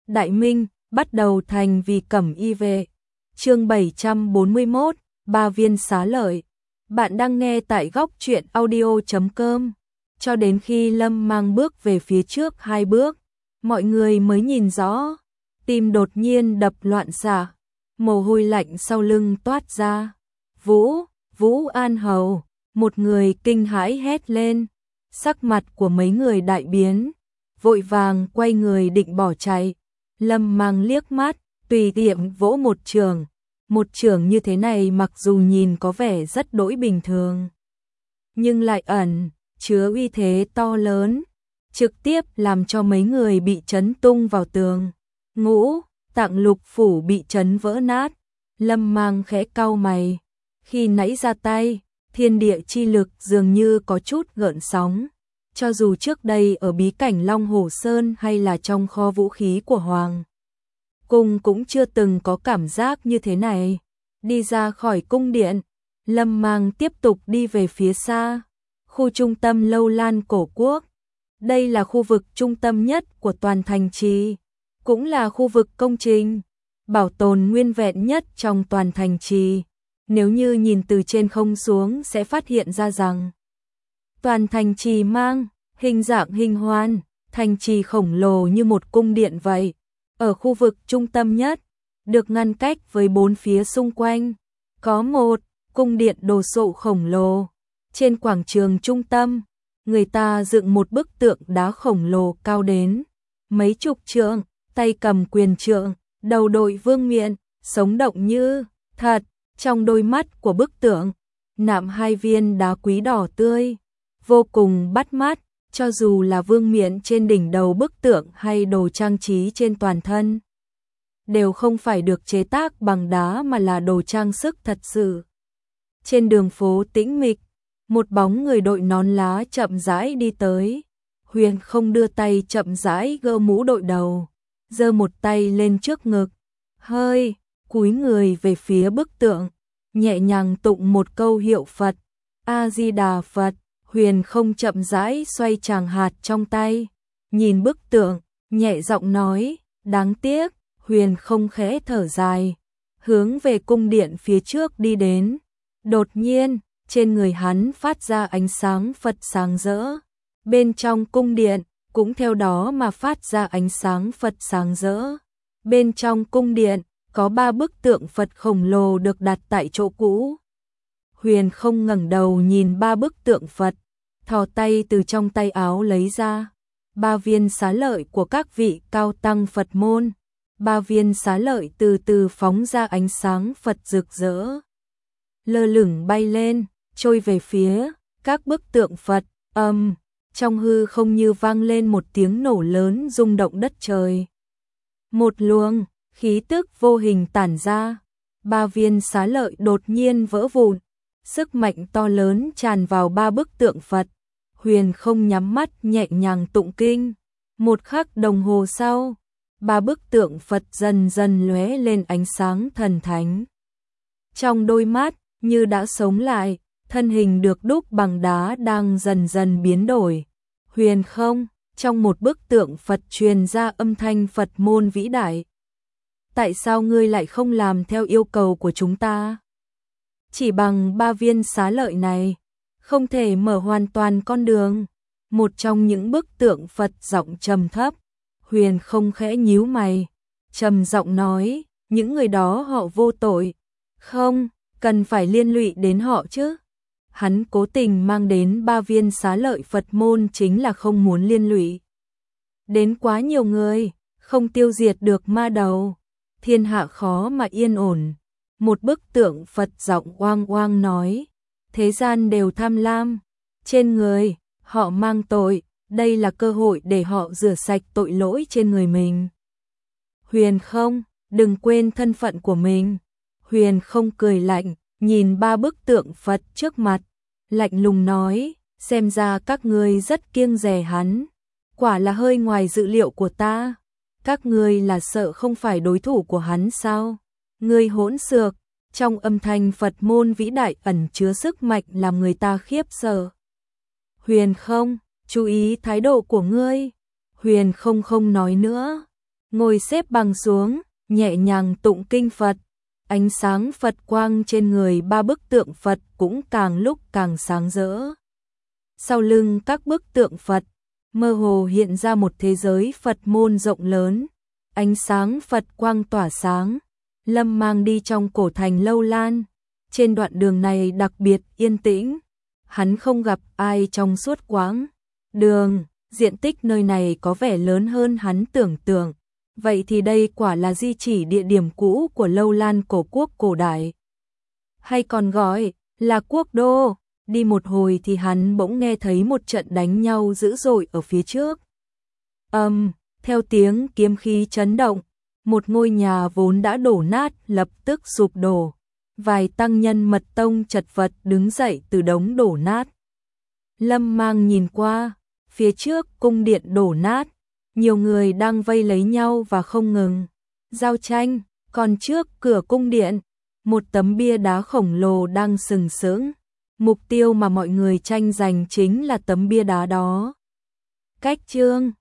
Đại Minh, bắt đầu thành vì cẩm y vệ. Chương 741, Ba viên xá lợi. Bạn đang nghe tại góc truyện audio.com. Cho đến khi Lâm Mang bước về phía trước 2 bước, mọi người mới nhìn rõ, tim đột nhiên đập loạn xạ, mồ hôi lạnh sau lưng toát ra. Vũ An Hầu, một người kinh hãi hét lên, sắc mặt của mấy người đại biến, vội vàng quay người định bỏ chạy. Lâm Mang liếc mắt, tùy tiện vỗ một trường như thế này mặc dù nhìn có vẻ rất đỗi bình thường, nhưng lại ẩn chứa uy thế to lớn, trực tiếp làm cho mấy người bị chấn tung vào tường. Ngũ Tạng Lục Phủ bị chấn vỡ nát. Lâm Mang khẽ cau mày, khi nãy ra tay, thiên địa chi lực dường như có chút gợn sóng. Cho dù trước đây ở bí cảnh Long Hổ Sơn hay là trong kho vũ khí của Hoàng Cung cũng chưa từng có cảm giác như thế này. Đi ra khỏi cung điện, Lâm Mang tiếp tục đi về phía xa, khu trung tâm Lâu Lan Cổ Quốc. Đây là khu vực trung tâm nhất của toàn thành trì, cũng là khu vực công trình bảo tồn nguyên vẹn nhất trong toàn thành trì. Nếu như nhìn từ trên không xuống sẽ phát hiện ra rằng toàn thành trì mang hình dạng hình hoan, thành trì khổng lồ như một cung điện vậy. Ở khu vực trung tâm nhất, được ngăn cách với 4 phía xung quanh, có một cung điện đồ sộ khổng lồ. Trên quảng trường trung tâm, người ta dựng một bức tượng đá khổng lồ cao đến mấy chục trượng, tay cầm quyền trượng, đầu đội vương miện, sống động như thật. Trong đôi mắt của bức tượng nạm 2 viên đá quý đỏ tươi, vô cùng bắt mắt. Cho dù là vương miện trên đỉnh đầu bức tượng hay đồ trang trí trên toàn thân, đều không phải được chế tác bằng đá mà là đồ trang sức thật sự. Trên đường phố tĩnh mịch, một bóng người đội nón lá chậm rãi đi tới. Huyền Không đưa tay chậm rãi gỡ mũ đội đầu, giơ một tay lên trước ngực, hơi cúi người về phía bức tượng, nhẹ nhàng tụng một câu hiệu Phật. A Di Đà Phật. Huyền Không chậm rãi xoay tràng hạt trong tay, nhìn bức tượng, nhẹ giọng nói, đáng tiếc. Huyền Không khẽ thở dài, hướng về cung điện phía trước đi đến. Đột nhiên, trên người hắn phát ra ánh sáng Phật sáng rỡ. Bên trong cung điện, cũng theo đó mà phát ra ánh sáng Phật sáng rỡ. Bên trong cung điện, có 3 bức tượng Phật khổng lồ được đặt tại chỗ cũ. Huyền Không ngẩng đầu nhìn 3 bức tượng Phật, thò tay từ trong tay áo lấy ra 3 viên xá lợi của các vị cao tăng Phật môn. 3 viên xá lợi từ từ phóng ra ánh sáng Phật rực rỡ, lơ lửng bay lên, trôi về phía các bức tượng Phật. Trong hư không như vang lên một tiếng nổ lớn rung động đất trời. Một luồng khí tức vô hình tản ra, 3 viên xá lợi đột nhiên vỡ vụn. Sức mạnh to lớn tràn vào 3 bức tượng Phật. Huyền Không nhắm mắt nhẹ nhàng tụng kinh. Một khắc đồng hồ sau, 3 bức tượng Phật dần dần lóe lên ánh sáng thần thánh. Trong đôi mắt, như đã sống lại, thân hình được đúc bằng đá đang dần dần biến đổi. Huyền Không, trong một bức tượng Phật truyền ra âm thanh Phật môn vĩ đại. Tại sao ngươi lại không làm theo yêu cầu của chúng ta? Chỉ bằng 3 viên xá lợi này, không thể mở hoàn toàn con đường. Một trong những bức tượng Phật giọng trầm thấp. Huyền Không khẽ nhíu mày, trầm giọng nói, những người đó họ vô tội, không cần phải liên lụy đến họ chứ. Hắn cố tình mang đến 3 viên xá lợi Phật môn chính là không muốn liên lụy đến quá nhiều người, không tiêu diệt được ma đầu, thiên hạ khó mà yên ổn. Một bức tượng Phật giọng oang oang nói, thế gian đều tham lam, trên người họ mang tội, đây là cơ hội để họ rửa sạch tội lỗi trên người mình. Huyền Không, đừng quên thân phận của mình. Huyền Không cười lạnh, nhìn 3 bức tượng Phật trước mặt, lạnh lùng nói, xem ra các ngươi rất kiêng dè hắn, quả là hơi ngoài dự liệu của ta. Các ngươi là sợ không phải đối thủ của hắn sao? Ngươi hỗn xược. Trong âm thanh Phật môn vĩ đại ẩn chứa sức mạnh làm người ta khiếp sợ. Huyền Không, chú ý thái độ của ngươi. Huyền Không không nói nữa, ngồi xếp bằng xuống, nhẹ nhàng tụng kinh Phật. Ánh sáng Phật quang trên người ba bức tượng Phật cũng càng lúc càng sáng rỡ. Sau lưng các bức tượng Phật, mơ hồ hiện ra một thế giới Phật môn rộng lớn. Ánh sáng Phật quang tỏa sáng, Lâm Mang đi trong cổ thành Lâu Lan. Trên đoạn đường này đặc biệt yên tĩnh, hắn không gặp ai trong suốt quãng đường. Diện tích nơi này có vẻ lớn hơn hắn tưởng tượng. Vậy thì đây quả là di chỉ địa điểm cũ của Lâu Lan cổ quốc cổ đại, hay còn gọi là quốc đô. Đi một hồi thì hắn bỗng nghe thấy một trận đánh nhau dữ dội ở phía trước. Theo tiếng kiếm khí chấn động, một ngôi nhà vốn đã đổ nát lập tức sụp đổ. Vài tăng nhân mật tông chật vật đứng dậy từ đống đổ nát. Lâm Mang nhìn qua, phía trước cung điện đổ nát, nhiều người đang vây lấy nhau và không ngừng giao tranh. Còn trước cửa cung điện, một tấm bia đá khổng lồ đang sừng sững. Mục tiêu mà mọi người tranh giành chính là tấm bia đá đó. Cách chương